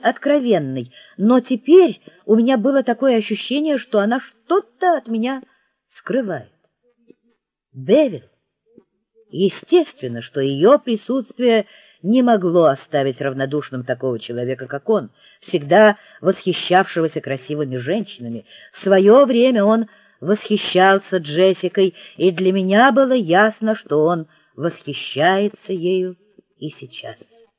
откровенной, но теперь у меня было такое ощущение, что она что-то от меня скрывает. Бевил. Естественно, что ее присутствие не могло оставить равнодушным такого человека, как он, всегда восхищавшегося красивыми женщинами. В свое время он восхищался Джессикой, и для меня было ясно, что он восхищается ею и сейчас.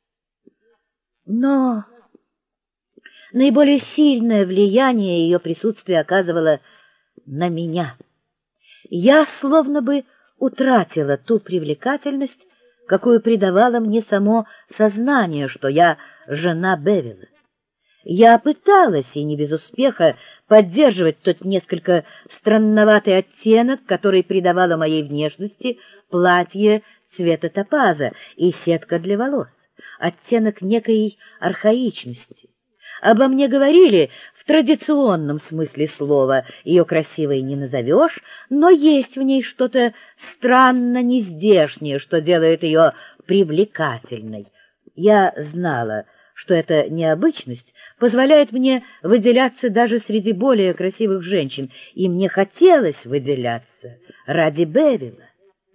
Но наиболее сильное влияние ее присутствия оказывало на меня. Я словно бы утратила ту привлекательность, какую придавало мне само сознание, что я жена Бевила. Я пыталась, и не без успеха, поддерживать тот несколько странноватый оттенок, который придавало моей внешности платье цвета топаза и сетка для волос, оттенок некой архаичности. Обо мне говорили в традиционном смысле слова, ее красивой не назовешь, но есть в ней что-то странно нездешнее, что делает ее привлекательной. Я знала, что эта необычность позволяет мне выделяться даже среди более красивых женщин, и мне хотелось выделяться ради Бевила.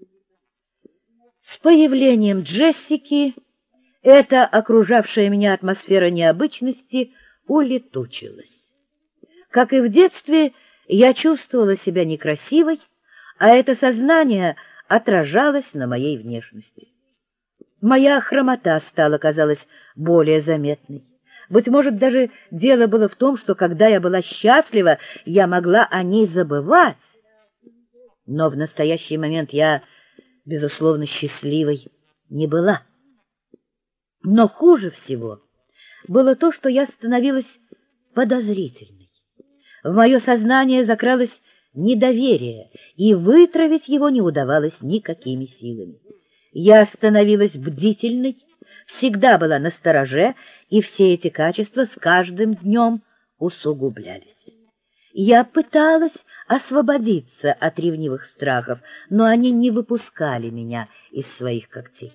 С появлением Джессики эта окружавшая меня атмосфера необычности улетучилась. Как и в детстве, я чувствовала себя некрасивой, а это сознание отражалось на моей внешности. Моя хромота стала, казалось, более заметной. Быть может, даже дело было в том, что, когда я была счастлива, я могла о ней забывать. Но в настоящий момент я, безусловно, счастливой не была. Но хуже всего было то, что я становилась подозрительной. В мое сознание закралось недоверие, и вытравить его не удавалось никакими силами. Я становилась бдительной, всегда была настороже, и все эти качества с каждым днем усугублялись. Я пыталась освободиться от ревнивых страхов, но они не выпускали меня из своих когтей.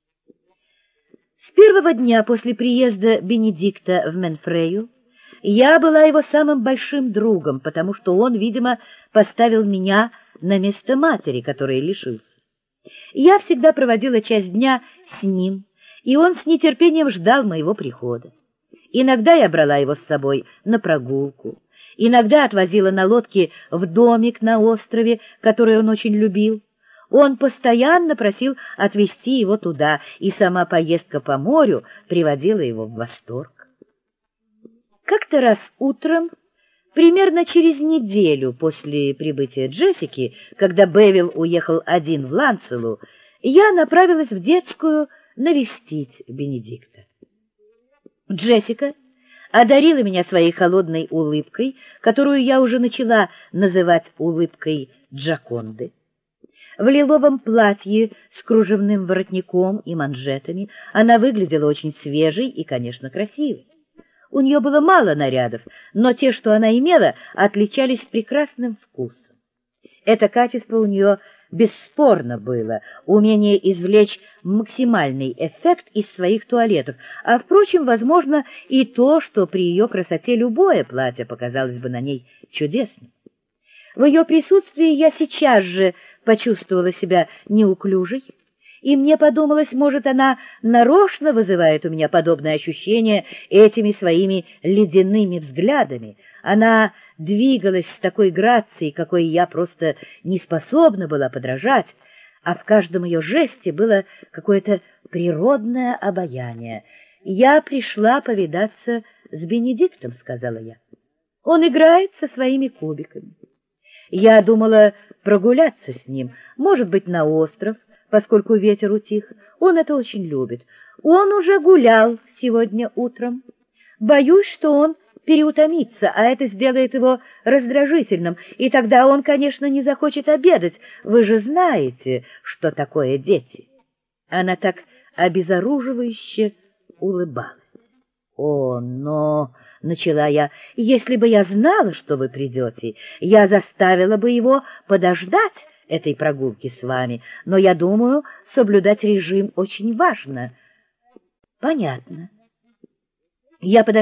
С первого дня после приезда Бенедикта в Менфрею я была его самым большим другом, потому что он, видимо, поставил меня на место матери, которой лишился. Я всегда проводила часть дня с ним, и он с нетерпением ждал моего прихода. Иногда я брала его с собой на прогулку, иногда отвозила на лодке в домик на острове, который он очень любил. Он постоянно просил отвезти его туда, и сама поездка по морю приводила его в восторг. Как-то раз утром, примерно через неделю после прибытия Джессики, когда Бевил уехал один в Ланцелу, я направилась в детскую навестить Бенедикта. Джессика одарила меня своей холодной улыбкой, которую я уже начала называть улыбкой Джоконды. В лиловом платье с кружевным воротником и манжетами она выглядела очень свежей и, конечно, красивой. У нее было мало нарядов, но те, что она имела, отличались прекрасным вкусом. Это качество у нее бесспорно было, умение извлечь максимальный эффект из своих туалетов, а, впрочем, возможно, и то, что при ее красоте любое платье показалось бы на ней чудесным. В ее присутствии я сейчас же почувствовала себя неуклюжей, и мне подумалось, может, она нарочно вызывает у меня подобное ощущение этими своими ледяными взглядами. Она двигалась с такой грацией, какой я просто не способна была подражать, а в каждом ее жесте было какое-то природное обаяние. «Я пришла повидаться с Бенедиктом», — сказала я. «Он играет со своими кубиками. Я думала прогуляться с ним, может быть, на остров, поскольку ветер утих. Он это очень любит. Он уже гулял сегодня утром. Боюсь, что он переутомится, а это сделает его раздражительным, и тогда он, конечно, не захочет обедать. Вы же знаете, что такое дети». Она так обезоруживающе улыбалась. «О, но...» — начала я. «Если бы я знала, что вы придете, я заставила бы его подождать этой прогулки с вами, но я думаю, соблюдать режим очень важно». «Понятно». Я